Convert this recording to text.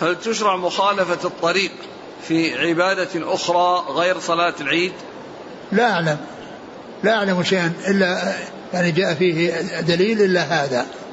هل تشرع مخالفة الطريق في عبادة أخرى غير صلاة العيد؟ لا أعلم شيئا إلا يعني جاء فيه دليل إلا هذا.